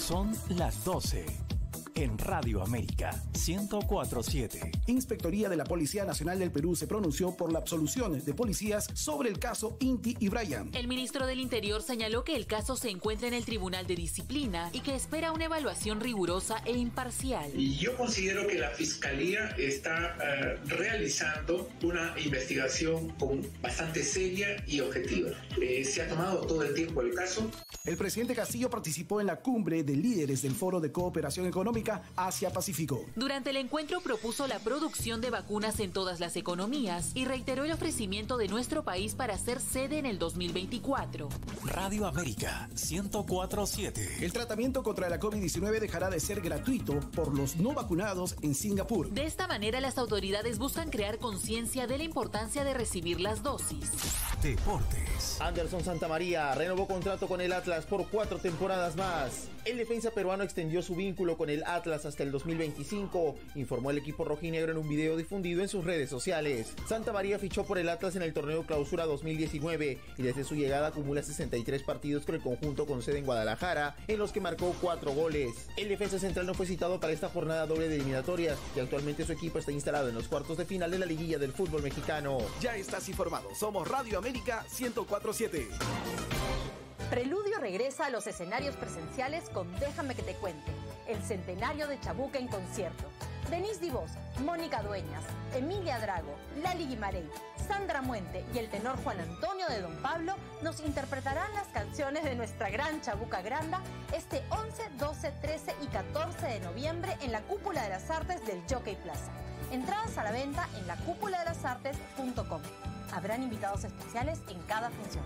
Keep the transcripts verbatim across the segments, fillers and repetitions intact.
Son las doce. En Radio América ciento cuatro punto siete. Inspectoría de la Policía Nacional del Perú se pronunció por la absolución de policías sobre el caso Inti y Brian. El ministro del Interior señaló que el caso se encuentra en el Tribunal de Disciplina y que espera una evaluación rigurosa e imparcial. Y yo considero que la Fiscalía está uh, realizando una investigación con bastante seria y objetiva. Eh, se ha tomado todo el tiempo el caso. El presidente Castillo participó en la cumbre de líderes del Foro de Cooperación Económica Asia-Pacífico. Durante el encuentro propuso la producción de vacunas en todas las economías y reiteró el ofrecimiento de nuestro país para ser sede en el dos mil veinticuatro. Radio América ciento cuatro punto siete. El tratamiento contra la COVID diecinueve dejará de ser gratuito por los no vacunados en Singapur. De esta manera, las autoridades buscan crear conciencia de la importancia de recibir las dosis. Deportes. Anderson Santamaría renovó contrato con el Atlas por cuatro temporadas más. El defensa peruano extendió su vínculo con el Atlas hasta el dos mil veinticinco, informó el equipo rojinegro en un video difundido en sus redes sociales. Santamaría fichó por el Atlas en el torneo Clausura dos mil diecinueve y desde su llegada acumula sesenta y tres partidos con el conjunto con sede en Guadalajara, en los que marcó cuatro goles. El defensa central no fue citado para esta jornada doble de eliminatorias y actualmente su equipo está instalado en los cuartos de final de la liguilla del fútbol mexicano. Ya estás informado, somos Radio América ciento cuatro punto siete. Preludio regresa a los escenarios presenciales con Déjame que te cuente, el centenario de Chabuca en concierto. Denise Divos, Mónica Dueñas, Emilia Drago, Lali Guimarães, Sandra Muente y el tenor Juan Antonio de Don Pablo nos interpretarán las canciones de nuestra gran Chabuca Granda este once, doce, trece y catorce de noviembre en la Cúpula de las Artes del Jockey Plaza. Entradas a la venta en la cúpula de las artes punto com. Habrán invitados especiales en cada función.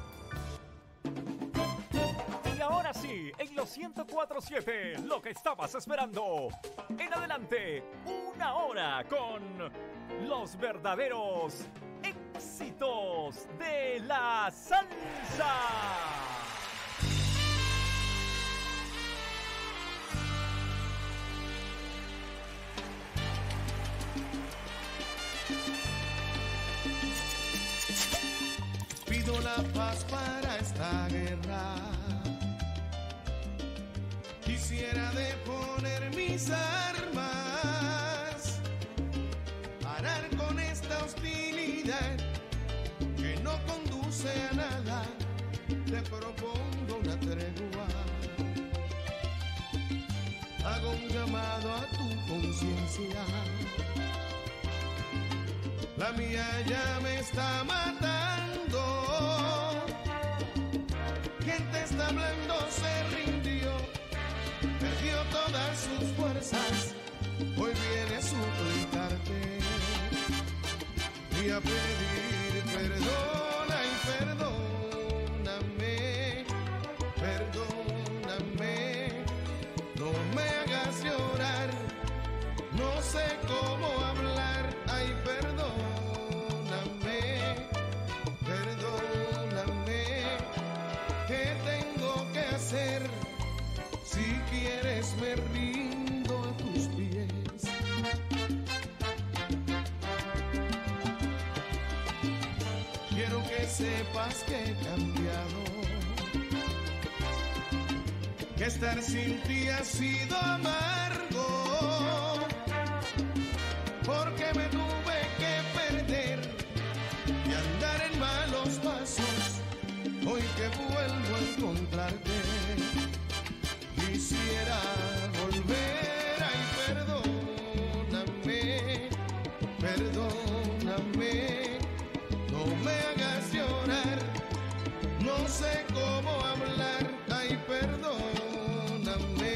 Y ahora sí, en los ciento cuatro punto siete, lo que estabas esperando. En adelante, una hora con los verdaderos éxitos de la salsa. Pido la paz para esta guerra. Quisiera deponer mis armas, parar con esta hostilidad que no conduce a nada. Te propongo una tregua. Hago un llamado a tu conciencia. La mía ya me está matando. Quien te está hablando se rindió, perdió todas sus fuerzas. Hoy viene a suplicarte y a pedir perdona y perdóname, perdóname. No me hagas llorar, no sé cómo hablar. Ay, perdóname, perdóname. ¿Qué tengo que hacer? Si quieres me rindo a tus pies. Quiero que sepas que he cambiado, que estar sin ti ha sido amargo, porque me tuve que perder y andar en malos pasos. Hoy que vuelvo a encontrarte, quisiera volver. Ay, perdóname, perdóname. No me hagas llorar, no sé cómo hablar. Ay, perdóname,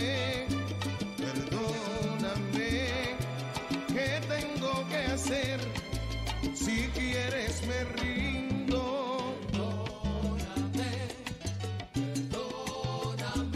perdóname. ¿Qué tengo que hacer? Si quieres me rindo. Perdóname, perdóname.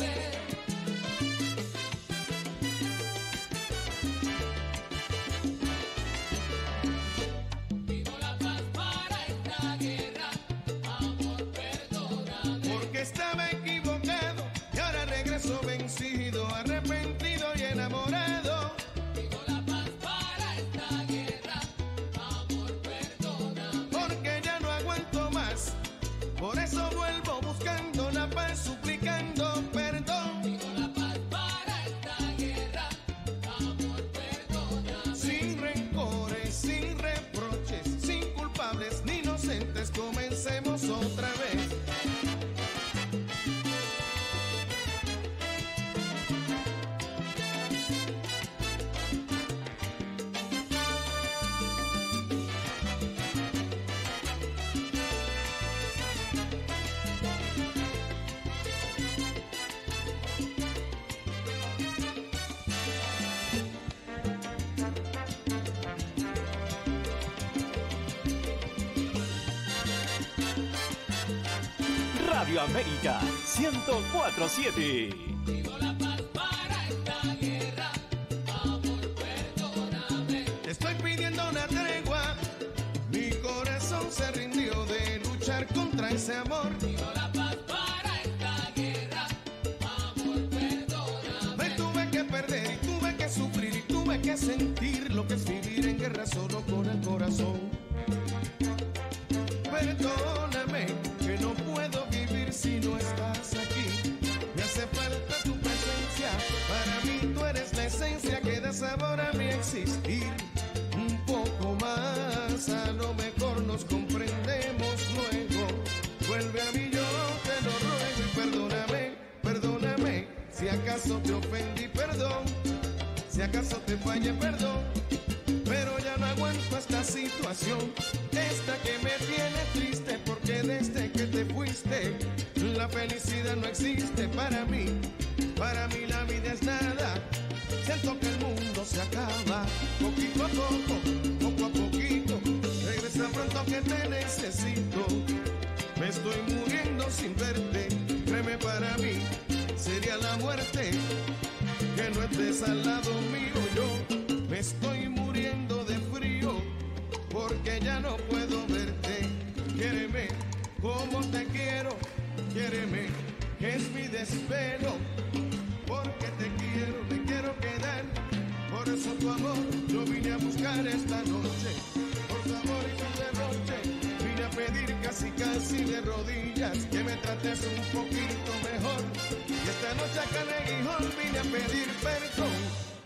Radio América ciento cuatro punto siete. Estoy pidiendo una tregua, mi corazón se rindió de luchar contra ese amor. Pido la paz para esta guerra, amor, perdóname. Me tuve que perder y tuve que sufrir y tuve que sentir lo que es vivir en guerra solo con el corazón. Perdóname, que no puedo vivir si no estás aquí. Me hace falta tu presencia, para mí tú eres la esencia que da sabor a mi existir. Un poco más, a lo mejor nos comprendemos luego. Vuelve a mí, yo te lo ruego y perdóname, perdóname. Si acaso te ofendí, perdón. Si acaso te fallé, perdón. Pero ya no aguanto esta situación, esta que me tiene triste, porque desde que te fuiste, la felicidad no existe para mí. Para mí la vida es nada. Siento que el mundo se acaba, poquito a poco, poco a poquito. Regresa pronto que te necesito. Me estoy muriendo sin verte. Créeme, para mí sería la muerte que no estés al lado mío. Yo me estoy muriendo de frío porque ya no puedo verte. Quiéreme como te quiero, quiéreme que es mi desvelo. Porque te quiero, me quiero quedar. Por eso tu amor yo vine a buscar esta noche. Por tu amor y tu derroche vine a pedir casi casi de rodillas que me trates un poquito mejor. Y esta noche acá en Aguijón vine a pedir perdón.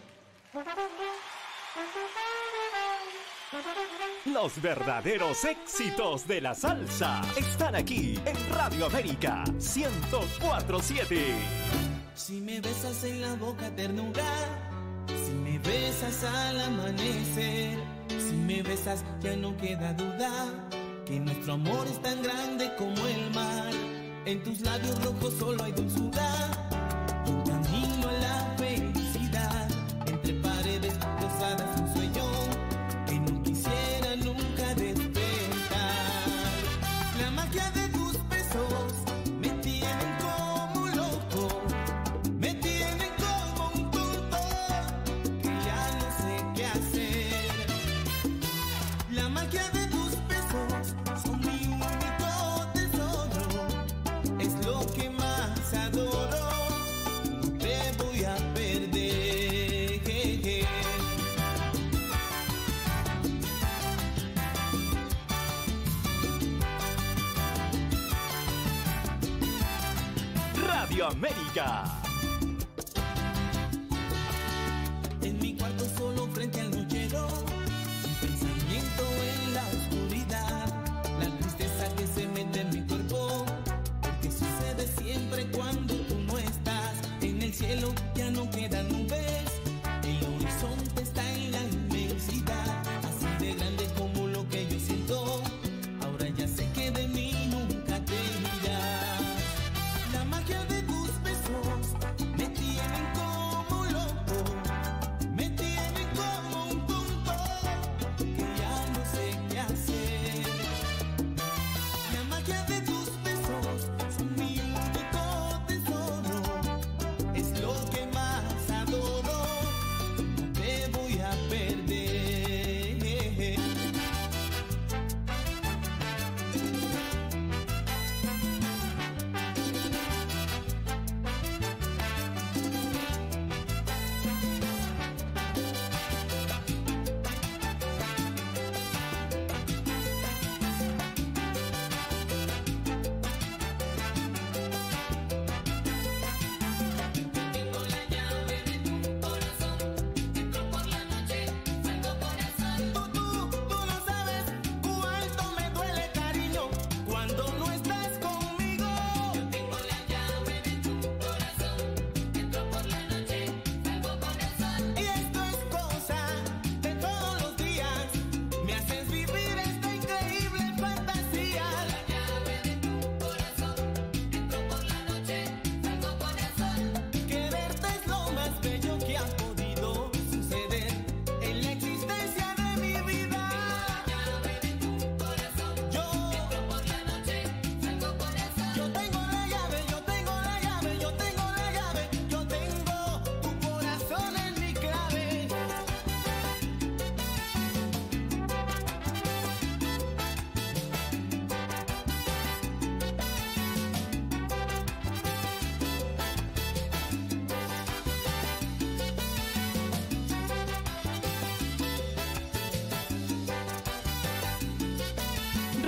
Los verdaderos éxitos de la salsa están aquí en Radio América ciento cuatro punto siete. Si me besas en la boca ternura, si me besas al amanecer, si me besas ya no queda duda que nuestro amor es tan grande como el mar. En tus labios rojos solo hay dulzura y un camino a la felicidad. Entre paredes cruzadas un sueño que no quisiera nunca despertar. La magia de tus besos me tienen como loco, me tienen como un tonto que ya no sé qué hacer. La magia de tus besos son mi único tesoro, es lo que más adoro, no te voy a perder. Radio América. En mi cuarto solo frente al nochero, un pensamiento en la oscuridad, la tristeza que se mete en mi cuerpo, porque sucede siempre cuando tú no estás. En el cielo ya no quedan nubes, el horizonte está en la inmensidad, así de grande como lo que yo siento. Ahora ya sé que de mí nunca te irás. La magia de tus besos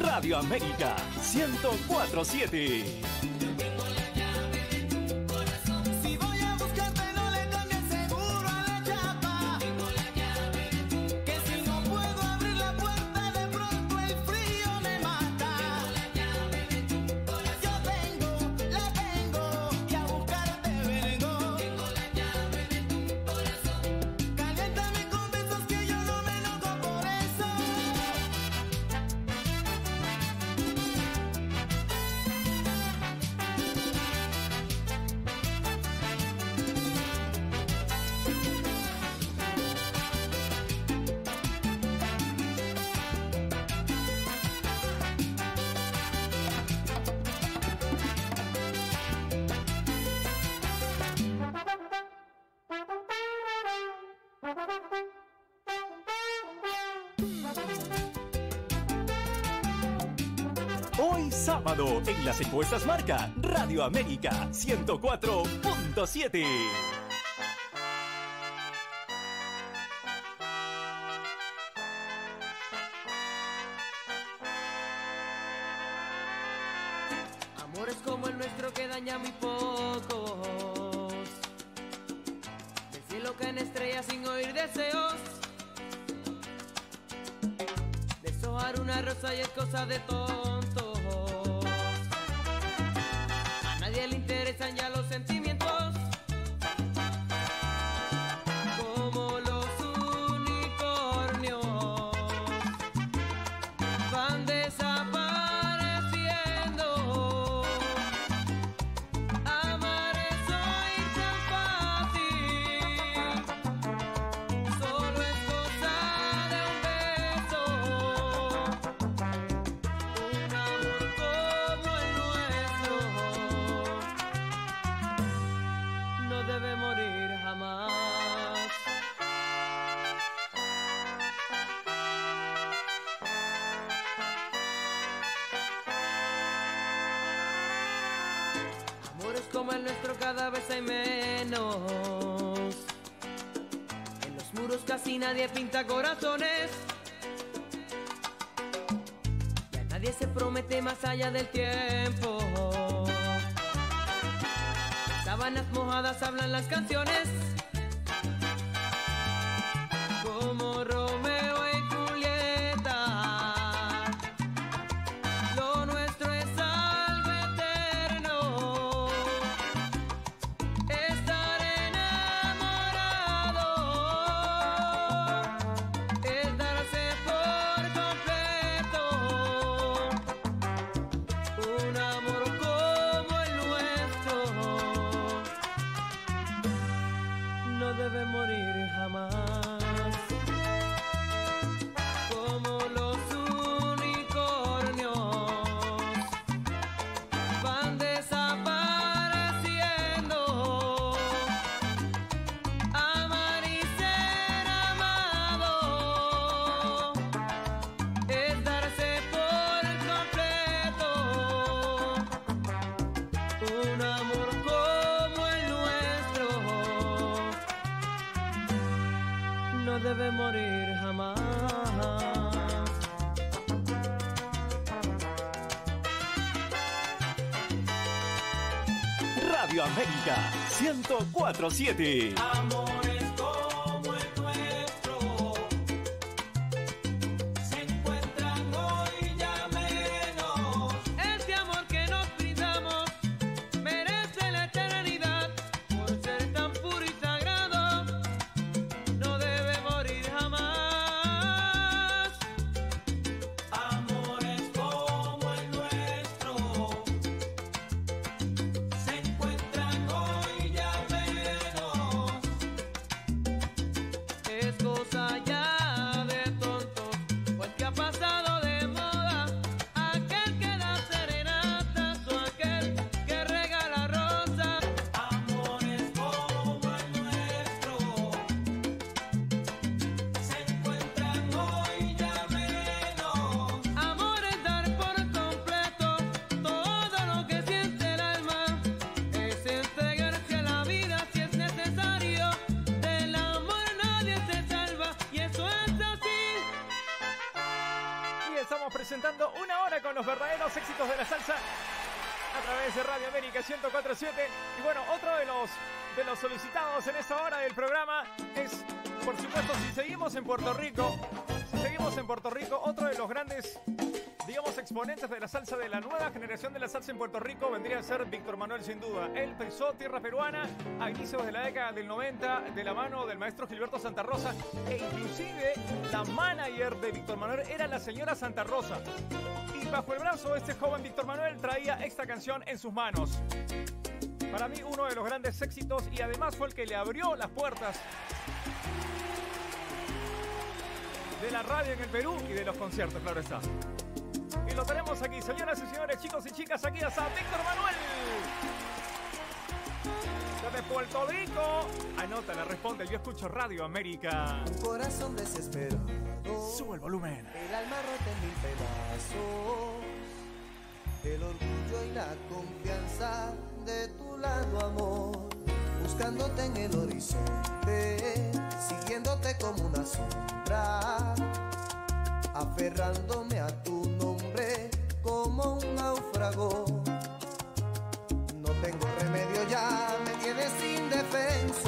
Radio América ciento cuatro punto siete. Hoy sábado en las encuestas marca Radio América ciento cuatro punto siete. Amores como el nuestro que daña muy pocos. Del cielo caen estrellas sin oír deseos. Deshojar una rosa y es cosa de tontos. A nadie le interesan ya los sentimientos. Como los unicornios van desapareciendo. Amar es hoy tan fácil. Solo es cosa de un beso. Un amor como el nuestro no debe morir jamás. Amores como el nuestro cada vez hay menos. En los muros casi nadie pinta corazones. Ya nadie se promete más allá del tiempo. Sábanas mojadas hablan las canciones. Como Romeo y Julieta. Lo nuestro es algo eterno. Estar enamorado es darse por completo. Un amor como el nuestro no debe morir jamás. Como los unicornios van desapareciendo. Amar y ser amado es darse por completo. Un amor como el nuestro no debe morir jamás. Radio América ciento cuatro punto siete. Amores como el nuestro se encuentran hoy ya menos. Este amor que nos brindamos merece la eternidad. Por ser tan puro y sagrado no debe morir jamás. Amores como el nuestro se encuentran hoy ya menos. en los verdaderos éxitos de la salsa a través de Radio América ciento cuatro punto siete. Y bueno, otro de los, de los solicitados en esta hora del programa es, por supuesto, si seguimos en Puerto Rico, si seguimos en Puerto Rico, otro de los grandes, digamos, exponentes de la salsa, de la nueva generación de la salsa en Puerto Rico, vendría a ser Víctor Manuel, sin duda. Él pisó tierra peruana a inicios de la década del noventa de la mano del maestro Gilberto Santa Rosa, e inclusive la manager de Víctor Manuel era la señora Santa Rosa. Y bajo el brazo este joven Víctor Manuel traía esta canción en sus manos. Para mí uno de los grandes éxitos, y además fue el que le abrió las puertas de la radio en el Perú y de los conciertos, claro está. Y lo tenemos aquí, señoras y señores, chicos y chicas, aquí está Víctor Manuel. Desde Puerto Rico. Anota, le responde, yo escucho Radio América. Un corazón desesperado. Sube el volumen. El alma rota en mil pedazos. El orgullo y la confianza de tu lado, amor. Buscándote en el horizonte, siguiéndote como una sombra, aferrándome a tu nombre como un náufrago. No tengo remedio, ya me tienes indefenso.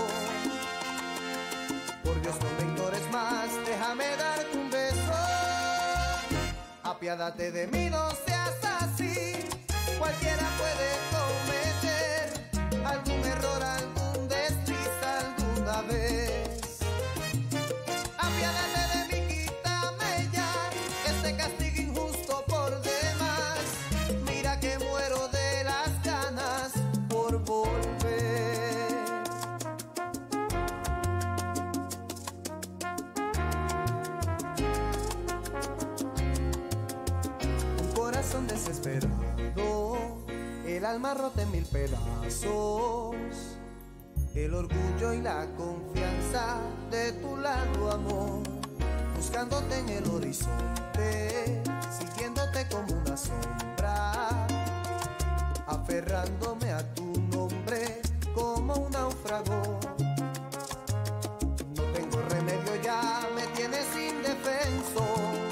Por Dios, no me ignores más, déjame darte un beso. Apiádate de mí, no seas así. Cualquiera puede cometer algún error, algún desliz alguna vez. Apiádate de mí, quítame ya este castigo injusto por demás. Mira que muero de las ganas por volver. Un corazón desesperado, el alma rota en mil pedazos, el orgullo y la confianza de tu lado, amor. Buscándote en el horizonte, siguiéndote como una sombra, aferrándome a tu nombre como un náufrago. No tengo remedio, ya me tienes indefenso.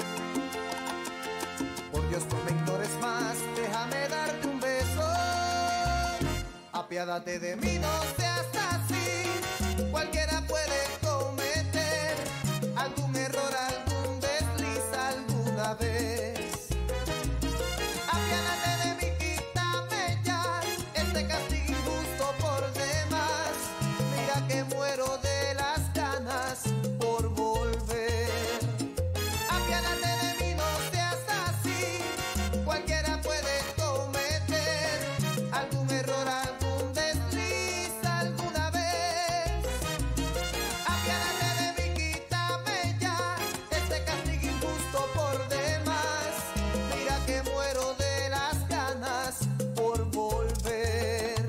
Por Dios, no me ignores más, déjame darte un beso. Apiádate de mí, no seas así. Cualquiera puede cometer algún error, algún desliz alguna vez. Apiádate de mí, quítame ya este castigo injusto por demás. Mira que muero de las ganas por volver. Apiádate de mí, no seas así. Cualquiera puede cometer algún error, algún desliz alguna vez. Apiádate de mí, quítame ya este castigo injusto por demás. Mira que muero de las ganas por volver.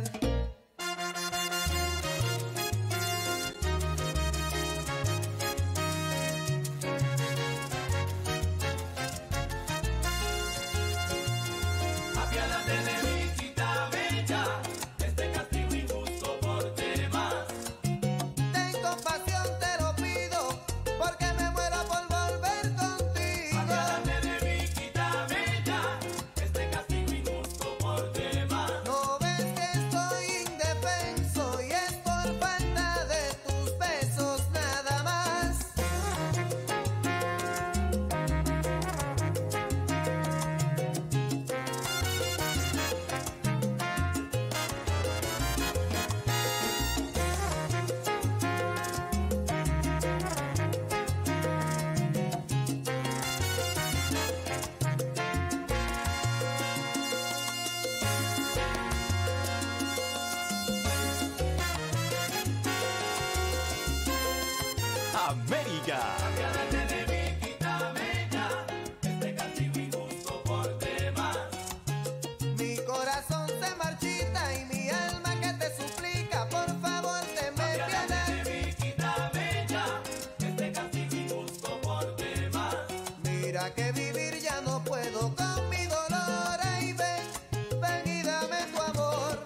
Apiádate de mí, quítame ya este castigo injusto por demás. Ten compasión, te lo pido, porque me muero por volver contigo. Apiádate de mí, quítame ya este castigo injusto por demás. No ves que estoy indefenso y es por falta de tus besos nada más. América. Apiádate de mí, quítame ya este castigo injusto por demás. Mi corazón se marchita y mi alma que te suplica, por favor, ten Apiádate piedad. de mí, quítame ya este castigo injusto por demás. Mira que vivir ya no puedo con mi dolor. Ay, ven, ven y dame tu amor.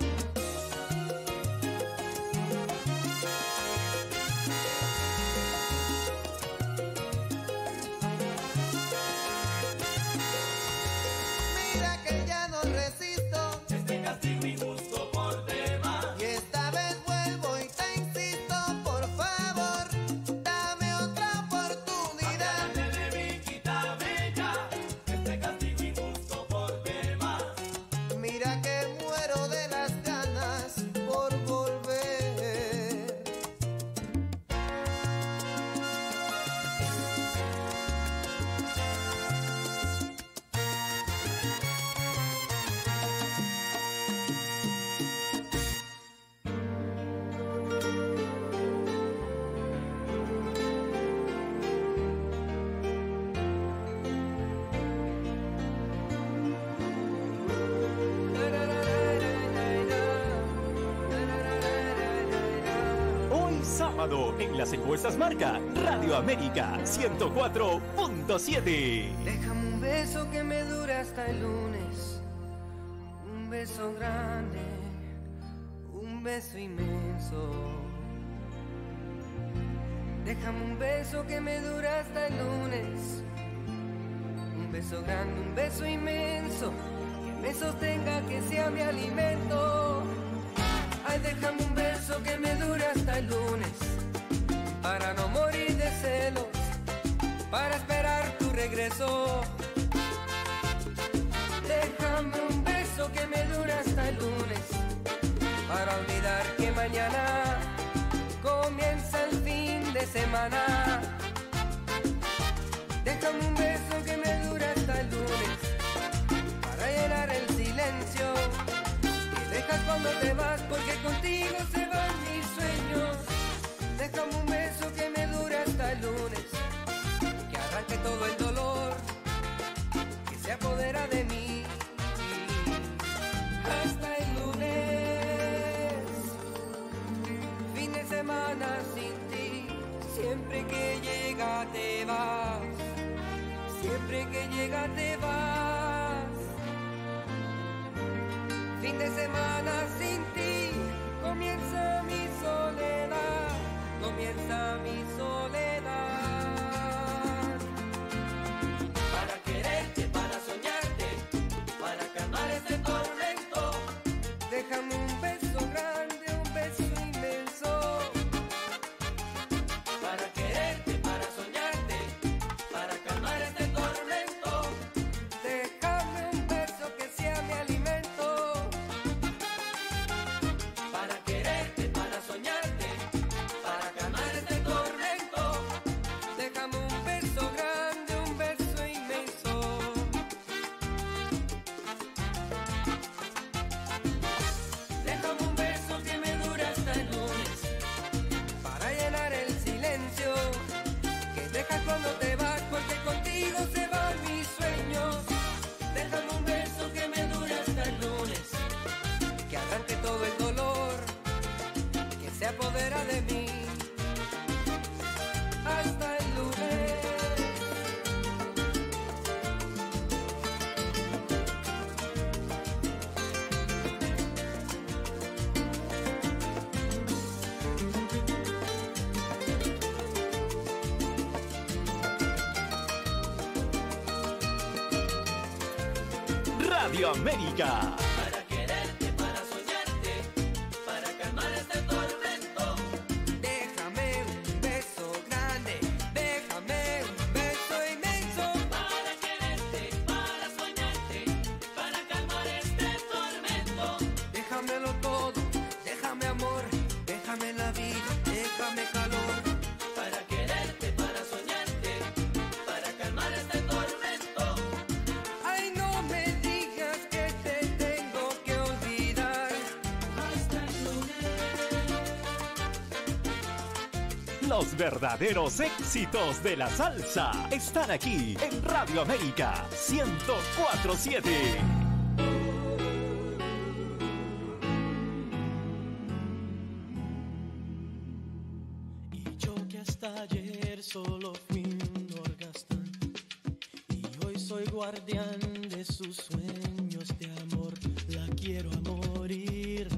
informado en las encuestas marca Radio América ciento cuatro punto siete. Déjame un beso que me dure hasta el lunes, un beso grande, un beso inmenso. Déjame un beso que me dure hasta el lunes, un beso grande, un beso inmenso, que me sostenga, que sea mi alimento. Ay, déjame un beso que me dure hasta el lunes, para no morir de celos, para esperar tu regreso. Déjame un beso que me dure hasta el lunes, para olvidar que mañana comienza el fin de semana. Déjame un beso que me dure hasta el lunes, para llenar el silencio que dejas cuando te vas, porque contigo se van mis sueños. Déjame un beso que me dure hasta el lunes, que arranque todo el dolor que se apodera de mí. Hasta el lunes, fin de semana sin ti. Siempre que llega te vas, siempre que llega te vas. Fin de semana sin ti, comienza mi soledad, comienza mi soledad. Para quererte, para soñarte, para calmar este tormento, déjame un beso grande, un beso inmenso. Para quererte, para soñarte, para calmar este tormento, déjame un beso que sea mi alimento. Para quererte, para soñarte, para calmar este tormento, déjame un beso grande, un beso inmenso. Déjame un beso que me dure hasta el lunes, para llenar el silencio que dejas cuando te vas, porque contigo se van mis sueños. Déjame un beso que me dure hasta el lunes, que arranque todo el dolor que se apodera de mí. Hasta el lunes. Radio América. Para quererte, para soñarte, para calmar este tormento, déjame un beso grande, déjame un beso inmenso. Para quererte, para soñarte, para calmar este tormento, déjamelo todo, déjame amor, déjame la vida, déjame calor. Para quererte, para soñarte, para calmar este tormento. Ay, no me digas que te tengo que olvidar. Hasta el lunes. Los verdaderos éxitos de la salsa están aquí en Radio América ciento cuatro punto siete. Y yo que hasta ayer solo fui un orgastan, y hoy soy guardián de sus sueños de amor. La quiero a morir.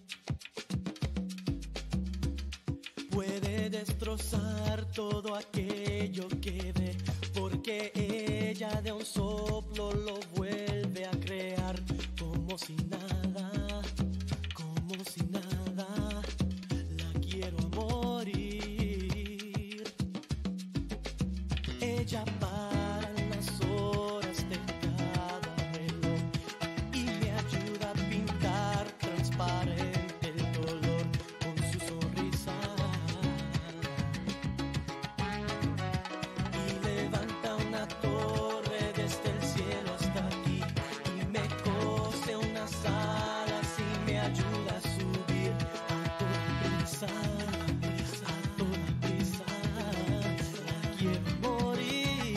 Puede destrozar todo aquello que ve, porque ella de un soplo lo vuelve a crear, como si nada, como si nada. La quiero a morir. Ella para las horas de cada reloj y me ayuda a pintar transparente el dolor con su sonrisa. Y levanta una torre desde el cielo hasta aquí y me cose unas alas y me ayuda a subir a toda prisa, a toda prisa. La quiero morir.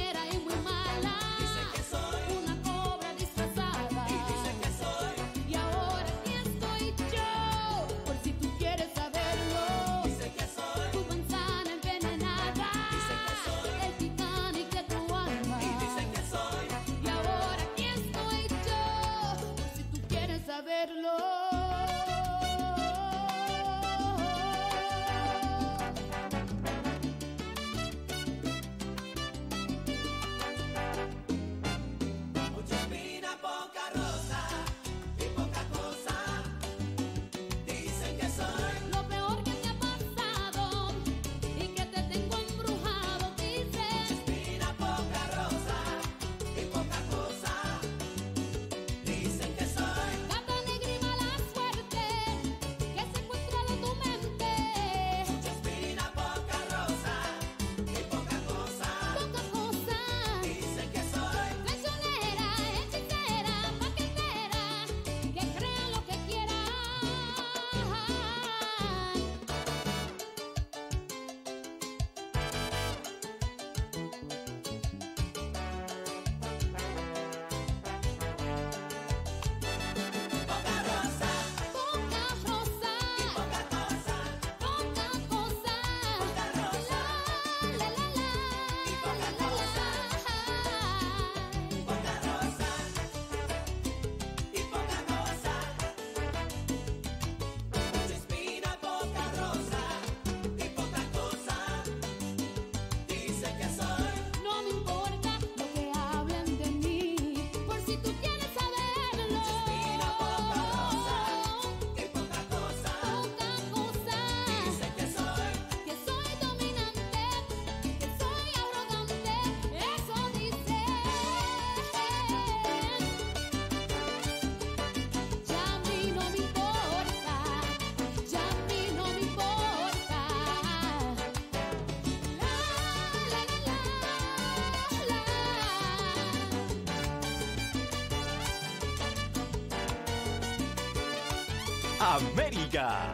América.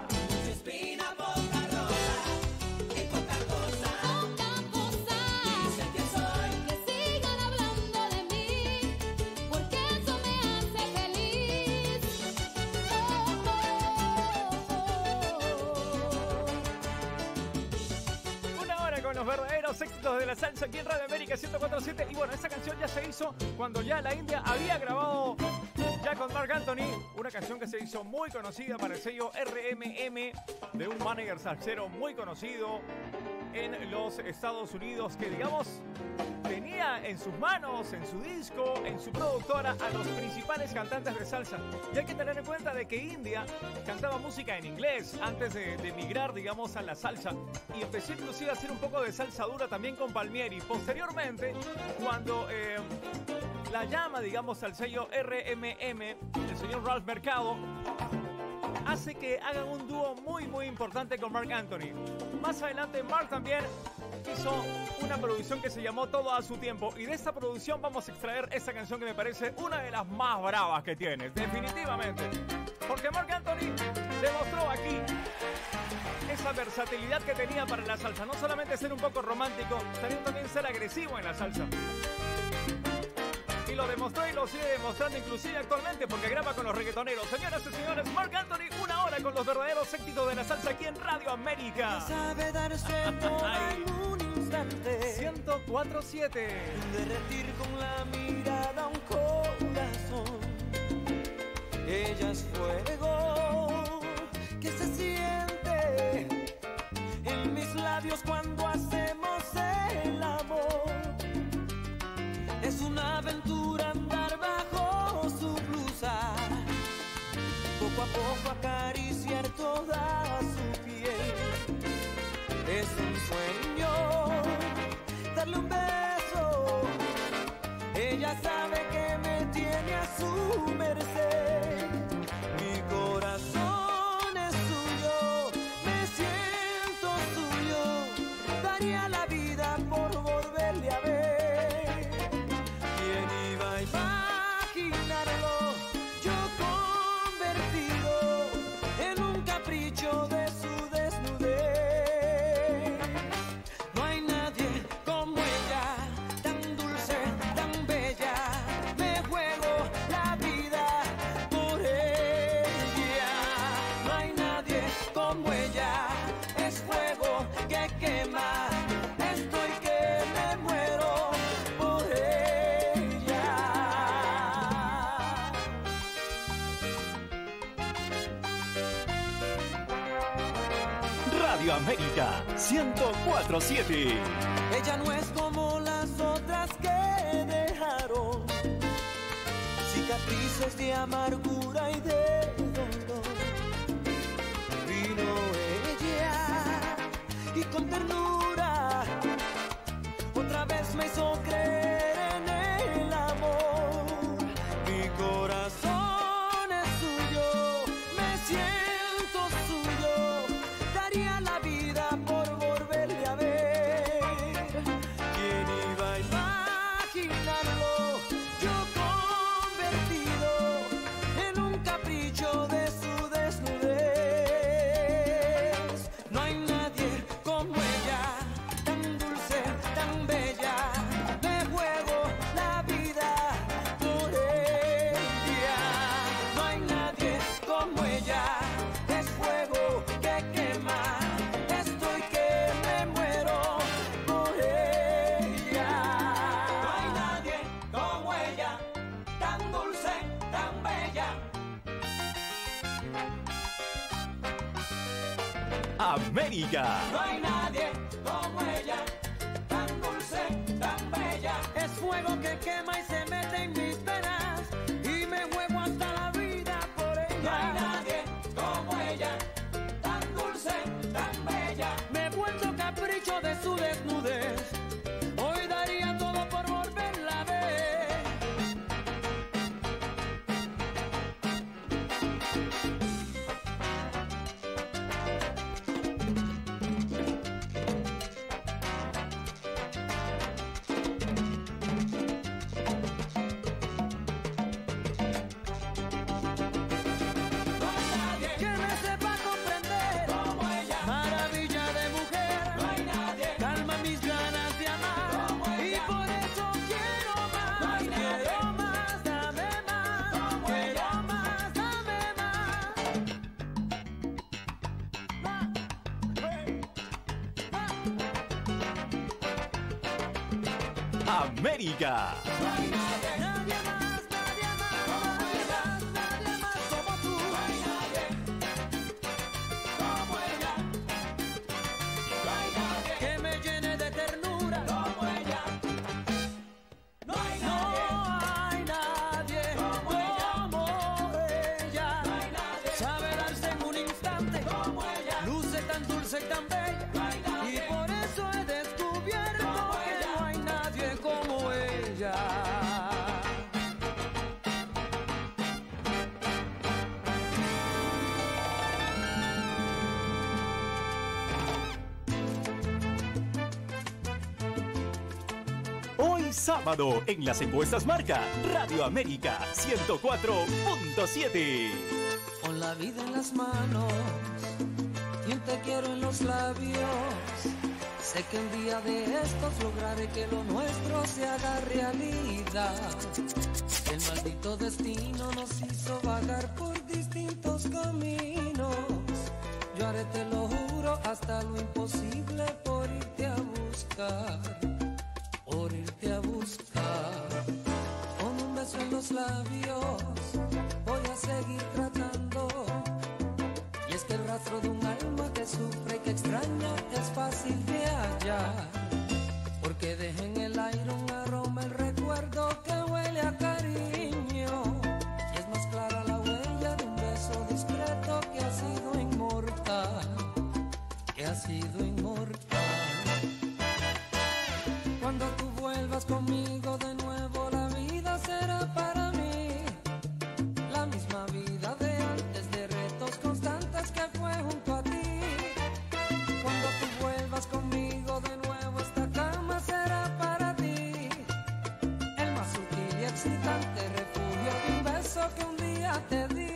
Los verdaderos éxitos de la salsa aquí en Radio América ciento cuatro punto siete. Y bueno, esa canción ya se hizo cuando ya la India había grabado ya con Marc Anthony una canción que se hizo muy conocida para el sello R M M de un manager salsero muy conocido en los Estados Unidos, que digamos tenía en sus manos, en su disco, en su productora a los principales cantantes de salsa. Y hay que tener en cuenta de que India cantaba música en inglés antes de, de migrar, digamos, a la salsa, y empezó inclusive a hacer un poco de salsa dura también con Palmieri. Posteriormente, cuando eh, la llama, digamos, al sello R M M, el señor Ralph Mercado hace que hagan un dúo muy muy importante con Marc Anthony. Más adelante Marc también hizo una producción que se llamó Todo a su tiempo, y de esta producción vamos a extraer esta canción que me parece una de las más bravas que tiene, definitivamente, porque Marc Anthony demostró aquí esa versatilidad que tenía para la salsa, no solamente ser un poco romántico, sino también ser agresivo en la salsa. Y lo demostró y lo sigue demostrando inclusive actualmente, porque graba con los reggaetoneros. Señoras y señores, Marc Anthony, una hora con los verdaderos éxitos de la salsa aquí en Radio América. Sabe darse toda en un instante. ciento cuatro punto siete. Derretir con la mirada un corazón. Ella es fuego que se siente en mis labios cuando hacemos el amor. Es una aventura andar bajo su blusa, poco a poco acariciar toda su piel. Es un sueño darle un beso. Ella sabe que me tiene a su merced. Mi corazón es suyo, me siento suyo. Daría la vida por volverle a ver. De su desnudez. No hay nadie como ella, tan dulce, tan bella. Me juego la vida por ella. No hay nadie como ella, es fuego que quema. Estoy que me muero por ella. Radio América ciento cuatro punto siete. Ella no es como las otras que dejaron cicatrices de amargura y de dolor. Vino ella y con ternura otra vez me hizo creer en el amor. Mi corazón es suyo, me siento suyo. Daría la vida por volverle a ver. ¿Quién iba a imaginarlo? Yo convertido en un capricho de su desnudez. No hay nadie como ella, tan dulce, tan bella. Me juego la vida por ella. No hay nadie como ella, es fuego que quema. Estoy que me muero por ella. No hay nadie como ella, tan dulce, tan bella. América. No hay nadie como ella, tan dulce, tan bella. Es fuego que quema y se mete en mis venas y me juego hasta la vida por ella. No hay nadie como ella, tan dulce, tan bella. Me he vuelto capricho de su desnudez. Hoy daría todo por volverla a ver. América. No hay nadie, nadie más, nadie más como ella, nadie más como tú. No hay nadie como ella. No hay nadie que me llene de ternura como ella. No hay nadie, no hay nadie como ella. No hay nadie, sabe darse en un instante como ella. Luce tan dulce y tan bella. No hay nadie, y por eso he descubierto que no hay nadie como ella. Hoy sábado, en las encuestas marca Radio América ciento cuatro punto siete. Con la vida en las manos y un te quiero en los labios, sé que un día de estos lograré que lo nuestro se haga realidad. El maldito destino nos hizo vagar por distintos caminos. Yo haré, te lo juro, hasta lo imposible por irte a buscar, por irte a buscar. Con un beso en los labios voy a seguir tratando. Y es que el rastro de un alma que sufre y que extraña es fácil de hallar, porque deja en el aire un aroma, el recuerdo que huele a cariño. Y es más clara la huella de un beso discreto que ha sido inmortal, que ha sido inmortal. Cuando tú vuelvas conmigo de nuevo, la vida será para mí la misma vida de antes, de retos constantes que fue junto a ti. Cuando tú vuelvas conmigo de nuevo, esta cama será para ti el más sutil y excitante refugio de un beso que un día te di.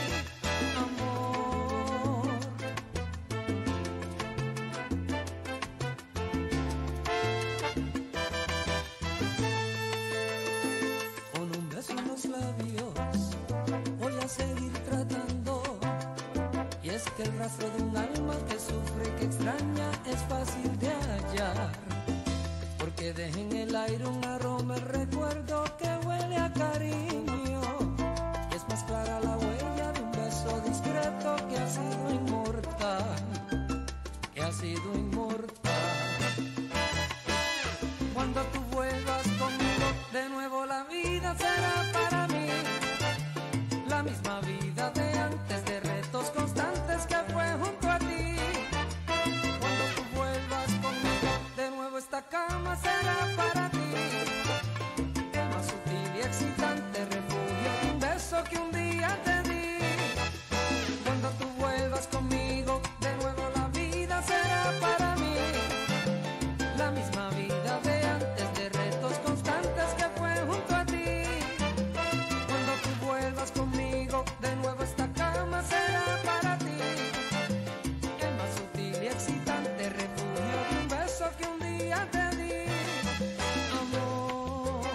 Seguir tratando, y es que el rastro de un alma que sufre y que extraña es fácil de hallar, porque deja en el aire un aroma, el recuerdo que huele a cariño. Y es más clara la huella de un beso discreto que ha sido inmortal, que ha sido inmortal. Cuando tú vuelvas conmigo de nuevo, la vida será para mí la misma vida de antes, de retos constantes que fue junto a ti. Cuando tú vuelvas conmigo de nuevo, esta cama será para ti el más sutil y excitante refugio de un beso que un día te di. Cuando tú vuelvas conmigo de nuevo, la vida será para mí la misma vida de antes, de retos constantes que fue junto a ti. Cuando tú vuelvas conmigo de nuevo, esta cama será para ti el más sutil y excitante refugio de un beso que un día te di, amor.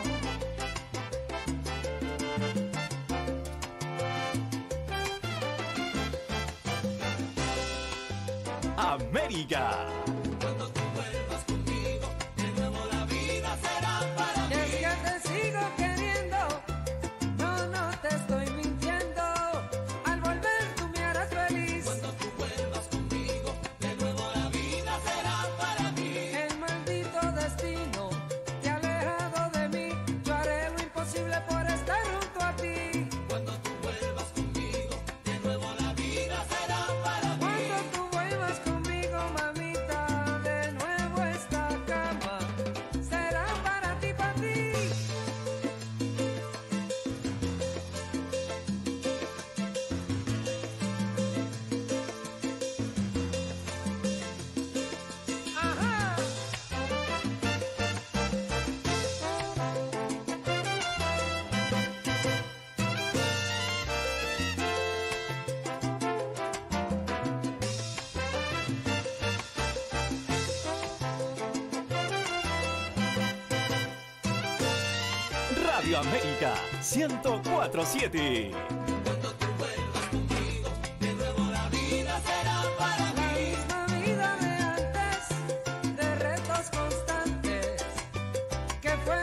América. Cuando tú vuelvas conmigo de nuevo, la vida será para mí. Es que te sigo queriendo, no, no te estoy mintiendo. Al volver tú me harás feliz. Cuando tú vuelvas conmigo de nuevo, la vida será para mí. El maldito destino te ha alejado de mí. Yo haré lo imposible por estar junto a ti. Cuando tú vuelvas conmigo de nuevo, la vida será para mí. Cuando tú vuelvas conmigo, mamita, de nuevo esta cama será para ti, para ti. Ajá. Radio América ciento cuatro punto siete. Cuando tú vuelvas conmigo de nuevo, la vida será para mí. La misma vida de antes, de retos constantes que fue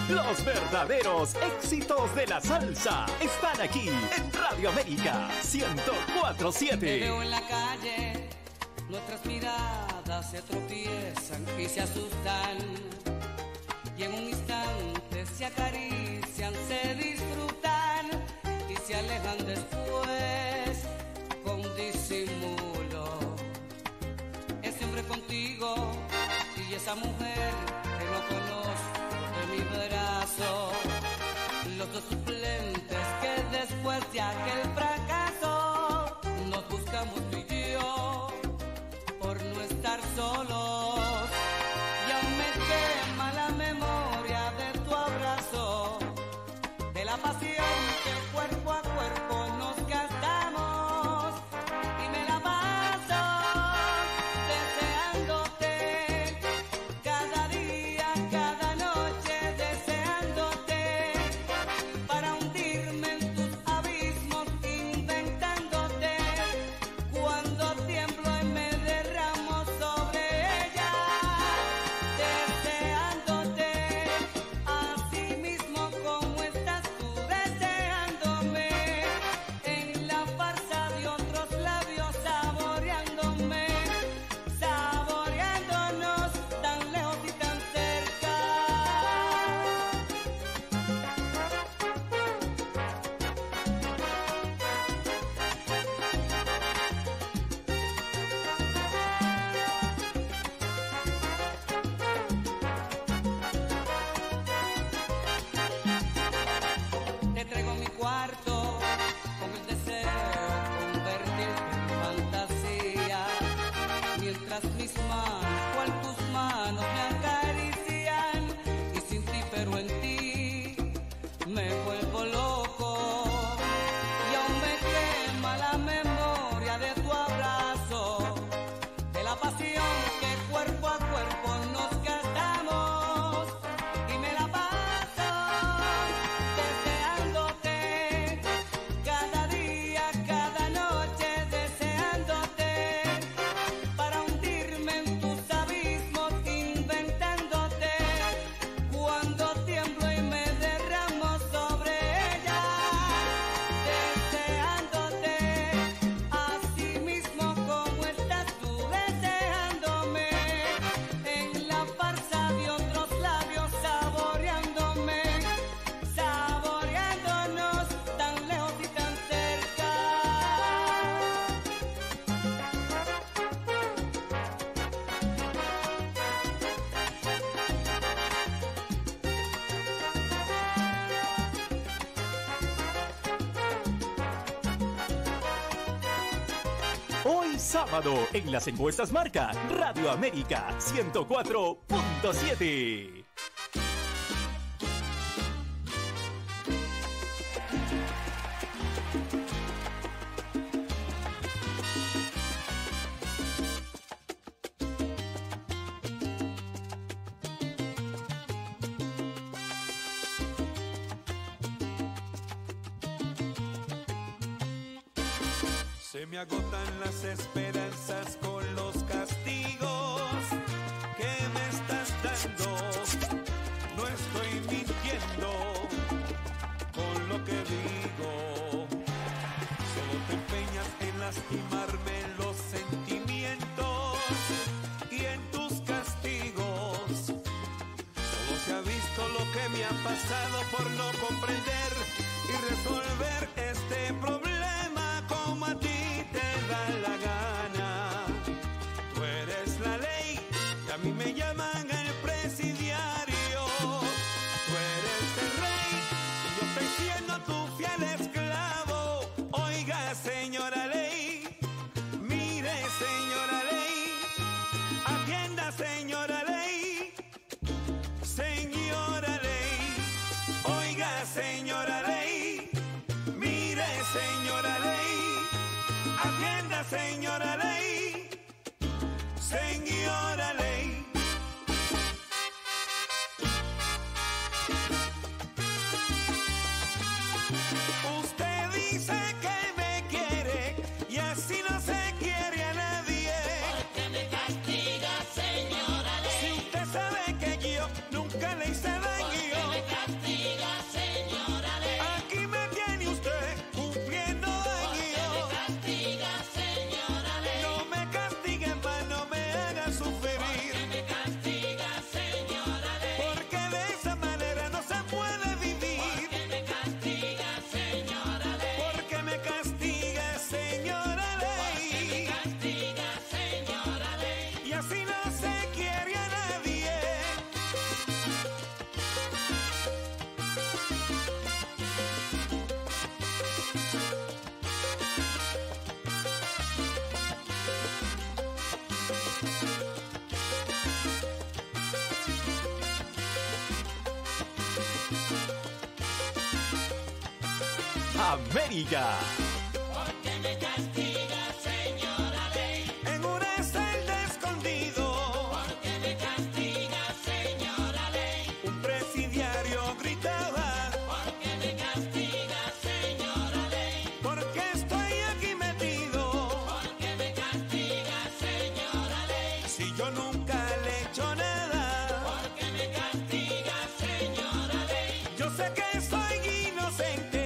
Los verdaderos éxitos de la salsa están aquí en Radio América ciento cuatro punto siete. Te veo en la calle, nuestras miradas se tropiezan y se asustan. Y en un instante se acarician, se disfrutan y se alejan después con disimulo. Ese hombre contigo y esa mujer que no conozco de mi brazo, los dos suplentes que después de aquel fracaso nos buscamos tú y yo por no estar solos. Y aún me quema la memoria de tu abrazo, de la pasión que cuerpo a cuerpo nos gastamos, y me la paso deseándote cada día, cada noche, deseándote para hundirme en tus abismos, inventándote cuando tiemblo y me derramo sobre ella, deseándote así mismo como estás tú, deseándome en la farsa de otros labios, saboreándome, saboreándonos tan lejos y tan cerca. Te traigo mi cuarto con el deseo convertirte en fantasía, mientras mis manos cual tus manos me acarician, y sin ti pero en ti me vuelvo loco. Y aún me quema la memoria de tu abrazo, de la pasión que cuerpo a cuerpo nos gastamos, y me la paso deseándote cada día, cada noche, deseándote para hundirme en tus abismos, inventándote cuando tiemblo y me derramo sobre ella, deseándote así mismo como estás tú, deseándome en la farsa de otros labios, saboreándome, saboreándonos tan lejos y tan cerca. Hoy sábado en las encuestas marca Radio América ciento cuatro punto siete. Se me agotan las esperanzas con los castigos que me estás dando. No estoy mintiendo con lo que digo. Solo te empeñas en lastimarme los sentimientos y en tus castigos. Solo se ha visto lo que me ha pasado por no comprender y resolver este problema como a ti te da la gana. Tú eres la ley y a mí me llaman el presidiario. Tú eres el rey y yo estoy siendo tu fiel esclavo. Oiga, señora ley, mire, señora ley, atienda, señora ley, señora ley. Oiga, señora ley, mire, señora ley, atienda, señora ley, señora ley. América. Porque me castiga, señora ley. En una celda escondido. Porque me castiga, señora ley. Un presidiario gritaba. Porque me castiga, señora ley. Porque estoy aquí metido. Porque me castiga, señora ley. Si yo nunca le he hecho nada. Porque me castiga, señora ley. Yo sé que soy inocente.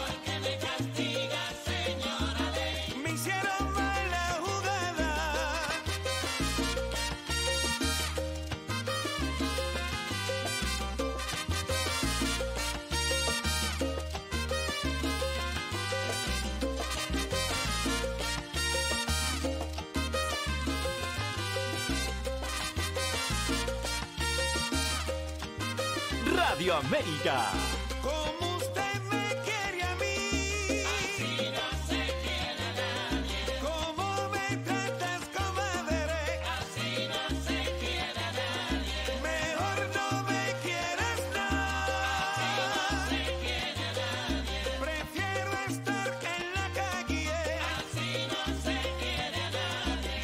Radio América. Como usted me quiere a mí. Así no se quiere a nadie. Como me tratas, comadre. Así no se quiere a nadie. Mejor no me quieras nada. Así no se quiere a nadie. Prefiero estar en la calle. Así no se quiere a nadie.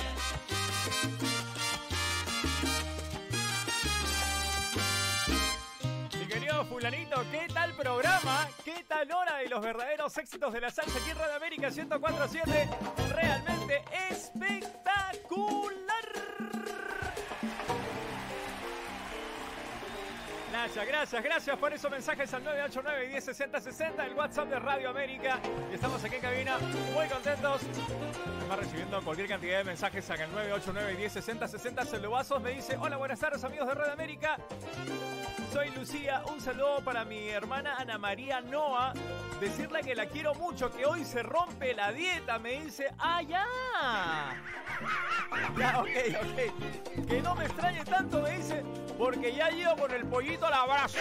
Fulanito, ¿qué tal programa? ¿Qué tal hora de los verdaderos éxitos de la salsa aquí en Radio América ciento cuatro punto siete? Realmente espectacular. Gracias, gracias, gracias por esos mensajes al nueve ocho nueve, diez, sesenta, sesenta, el WhatsApp de Radio América. Y estamos aquí en cabina muy contentos. Estamos recibiendo cualquier cantidad de mensajes al nueve ocho nueve, diez, sesenta, sesenta. Celubazos me dice: hola, buenas tardes amigos de Radio América. Soy Lucía, un saludo para mi hermana Ana María Noa. Decirle que la quiero mucho, que hoy se rompe la dieta. Me dice, ¡ah, ya! Ya, ok, ok. Que no me extrañe tanto, me dice, porque ya llego con el pollito a la brasa.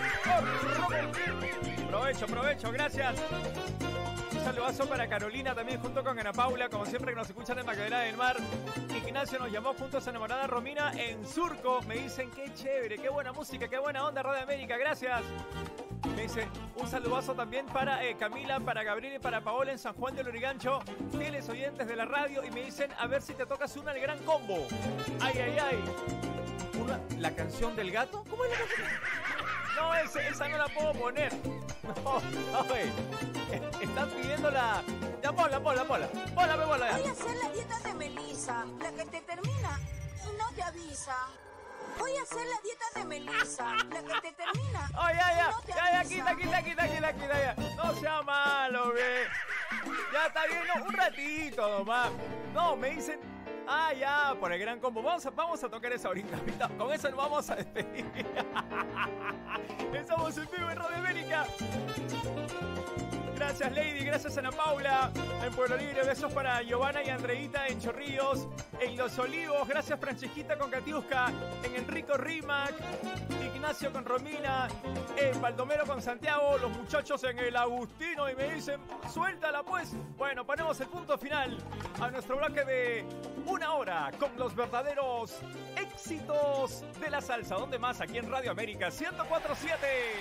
Aprovecho, aprovecho, gracias. Un saludazo para Carolina también, junto con Ana Paula, como siempre que nos escuchan en Magdalena del Mar. Ignacio nos llamó junto a su enamorada Romina en Surco. Me dicen, qué chévere, qué buena música, qué buena onda, Radio América, gracias. Me dice, un saludazo también para eh, Camila, para Gabriel y para Paola en San Juan del Lurigancho, fieles oyentes de la radio, y me dicen, a ver si te tocas una del Gran Combo. Ay, ay, ay. Una, ¿la canción del gato? ¿Cómo es la canción? No, esa, esa no la puedo poner. No, no, güey. Están pidiendo la... Ya, ponla, ponla, ponla. Ponla, ponla, ponla. Voy a hacer la dieta de Melissa, la que te termina y no te avisa. Voy a hacer la dieta de Melissa, la que te termina oh, ya, ya, y no te ya, ya, avisa. quita, quita, quita, quita, quita, ya. No sea malo, ve. Ya está bien, no, un ratito nomás. No, me dicen... Ah, ya, por el Gran Combo. Vamos a, vamos a tocar esa ahorita, ahorita. Con eso nos vamos a despedir. Estamos en vivo en Radio América. Gracias, Lady. Gracias, Ana Paula. En Pueblo Libre, besos para Giovanna y Andreita en Chorrillos. En Los Olivos, gracias, Francisquita con Catiusca. En Enrico Rimac. Ignacio con Romina. En Baldomero con Santiago. Los muchachos en el Agustino. Y me dicen, suéltala pues. Bueno, ponemos el punto final a nuestro bloque de una hora con los verdaderos éxitos de la salsa. ¿Dónde más? Aquí en Radio América ciento cuatro punto siete.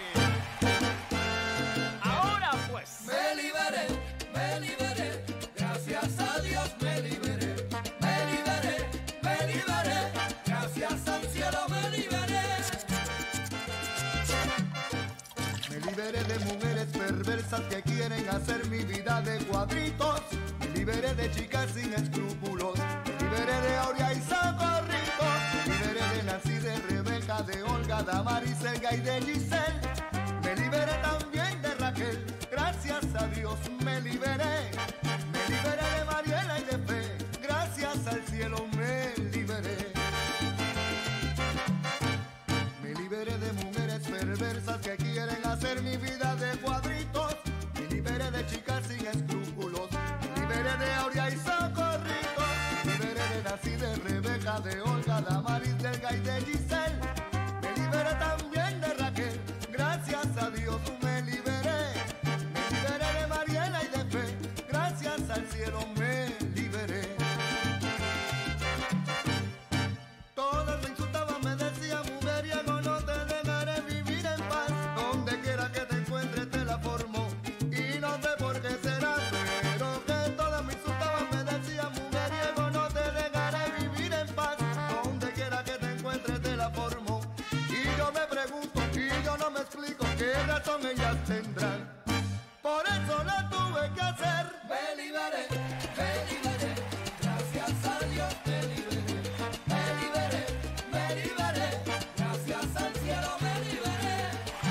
Ahora pues. Me liberé, me liberé, gracias a Dios me liberé. Me liberé, me liberé, gracias al cielo me liberé. Me liberé de mujeres perversas que quieren hacer mi vida de cuadritos. Me liberé de chicas sin escrúpulos. Me liberé de Aurea y Socorrito. Me liberé de Nancy, de Rebeca, de Olga, Damaris, Elga y de Giselle. Me liberé también de Raquel, gracias a Dios me liberé. Me liberé de Mariela y de Fe, gracias al cielo me liberé. Me liberé de mujeres perversas que quieren hacer mi vida de cuadritos. Me liberé de chicas sin escrúpulos. Me liberé de Aurea y Socorrito. Me liberé de Nancy, de Rebeca, de Olga, Damaris, de Elga y de Giselle. Me liberé también de Raquel, gracias a Dios me liberé. Me liberé de Mariela y de Fe, gracias al cielo me liberé. Todas me insultaban, me decían mujeriego, no te dejaré vivir en paz. Donde quiera que te encuentres te la formo y no te razón ellas tendrán. Por eso la tuve que hacer. Me liberé, me liberé, gracias a Dios me liberé. Me liberé, me liberé, gracias al cielo me liberé.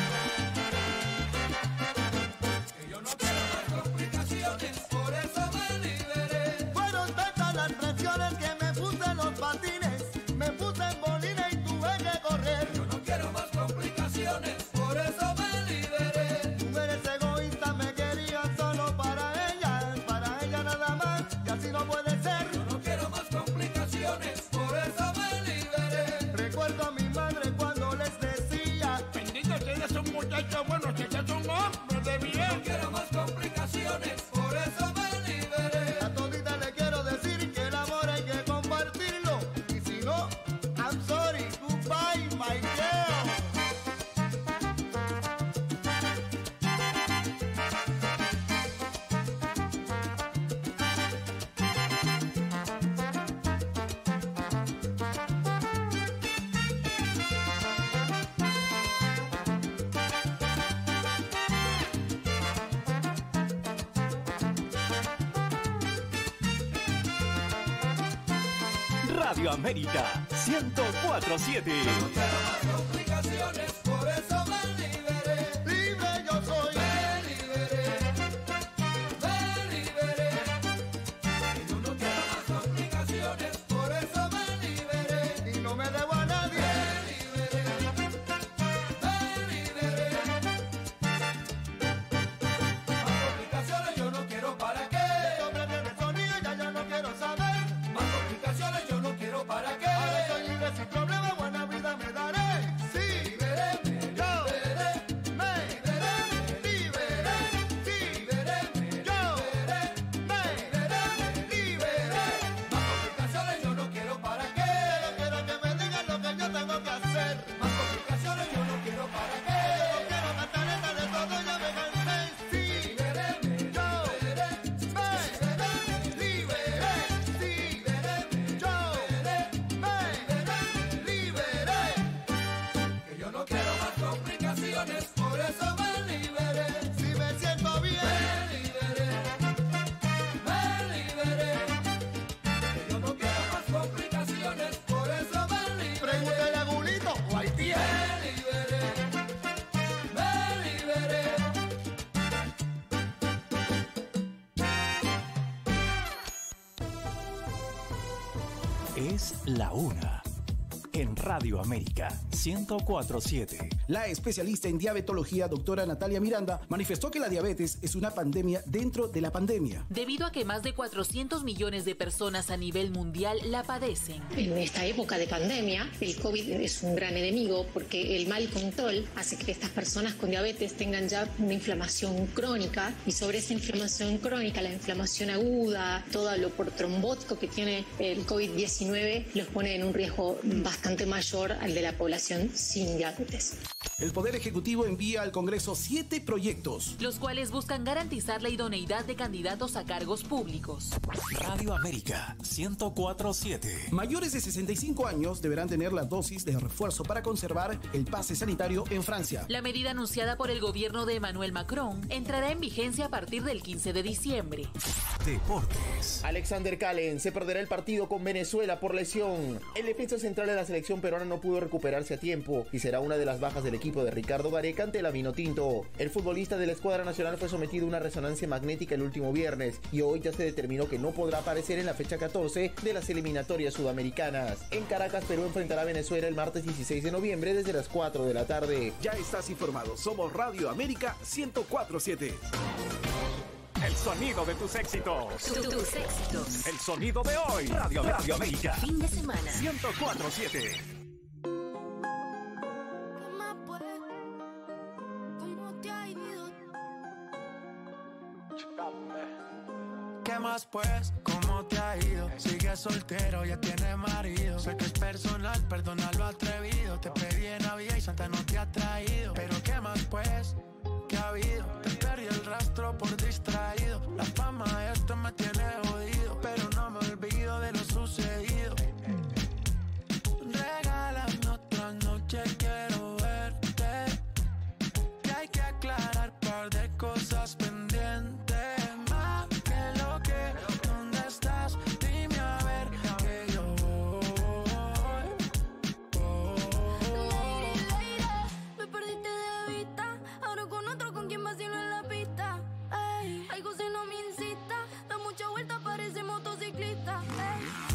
Que yo no quiero más complicaciones, por eso me liberé. Fueron tantas las presiones que me puse en los patines, me puse en bolina y tuve que correr. Yo no quiero más complicaciones, por eso me liberé. Mujeres egoístas me querían solo para ellas, para ella nada más, y así no puede ser. Yo no quiero más complicaciones, por eso me liberé. Recuerdo a mi madre cuando les decía: bendito que eres un muchacho bueno, que eres un hombre de bien. No quiero más complicaciones, por eso me liberé. A todita le quiero decir que el amor hay que compartirlo, y si no, I'm sorry, goodbye, my girl. Radio América ciento cuatro punto siete. No quiero más complicaciones, por eso me liberé. Libre yo soy. Me liberé, me liberé. Y yo no quiero más complicaciones, por eso me liberé. Y no me debo a nadie. Me liberé, me liberé. Más complicaciones yo no quiero, ¿para qué? Sobre de sonido ya yo no quiero saber. Más complicaciones yo no quiero, ¿para qué? Ahora soy libre sin problema, buena vida me daré. Sí, Liberé, me yo liberé, me liberé, liberé. Sí, liberé, me yo liberé, me liberé, me liberé. Más complicaciones yo no quiero, ¿para qué? Yo quiero que me digan lo que yo tengo que hacer. Más complicaciones yo no quiero, ¿para Yo qué? quiero cantareta de todo, ya me cansé. Sí, Liberé, me yo liberé, me liberé. Sí, liberé, me yo liberé, me liberé. que yo no quiero más complicaciones, por eso me liberé. Si me siento bien. Me liberé, me liberé, que yo no quiero más complicaciones, por eso me liberé. Pregúntale a Gulito o a Haití. Me liberé, me liberé. Es la una. En Radio América ciento cuatro punto siete. La especialista en diabetología, doctora Natalia Miranda, manifestó que la diabetes es una pandemia dentro de la pandemia. Debido a que más de cuatrocientos millones de personas a nivel mundial la padecen. En esta época de pandemia, el COVID es un gran enemigo porque el mal control hace que estas personas con diabetes tengan ya una inflamación crónica, y sobre esa inflamación crónica, la inflamación aguda, todo lo por trombótico que tiene el COVID diecinueve, los pone en un riesgo bastante mayor al de la población sin diabetes. El Poder Ejecutivo envía al Congreso siete proyectos, los cuales buscan garantizar la idoneidad de candidatos a cargos públicos. Radio América ciento cuatro punto siete. Mayores de sesenta y cinco años deberán tener la dosis de refuerzo para conservar el pase sanitario en Francia. La medida anunciada por el gobierno de Emmanuel Macron entrará en vigencia a partir del quince de diciembre. Deportes. Alexander Calen se perderá el partido con Venezuela por lesión. El defensa central de la selección peruana no pudo recuperarse a tiempo y será una de las bajas del equipo de Ricardo Gareca ante la Vinotinto. El futbolista de la escuadra nacional fue sometido a una resonancia magnética el último viernes y hoy ya se determinó que no podrá aparecer en la fecha catorce de las eliminatorias sudamericanas. En Caracas, Perú enfrentará a Venezuela el martes dieciséis de noviembre desde las cuatro de la tarde. Ya estás informado, somos Radio América ciento cuatro punto siete. El sonido de tus éxitos. Tus éxitos. El sonido de hoy. Radio, Radio América. Fin de semana. ciento cuatro punto siete. ¿Qué más pues? ¿Cómo te ha ido? Sigues soltero, ya tienes marido. Sé que es personal, perdona lo atrevido. Te pedí en Navidad y Santa no te ha traído. Pero ¿qué más pues? ¿Qué ha habido? Te perdí el rastro por distraído. La fama de esto me tiene jodido, pero no me olvido de lo sucedido. Regálame otra noche, quiero verte. Que hay que aclarar ese motociclista. Ey.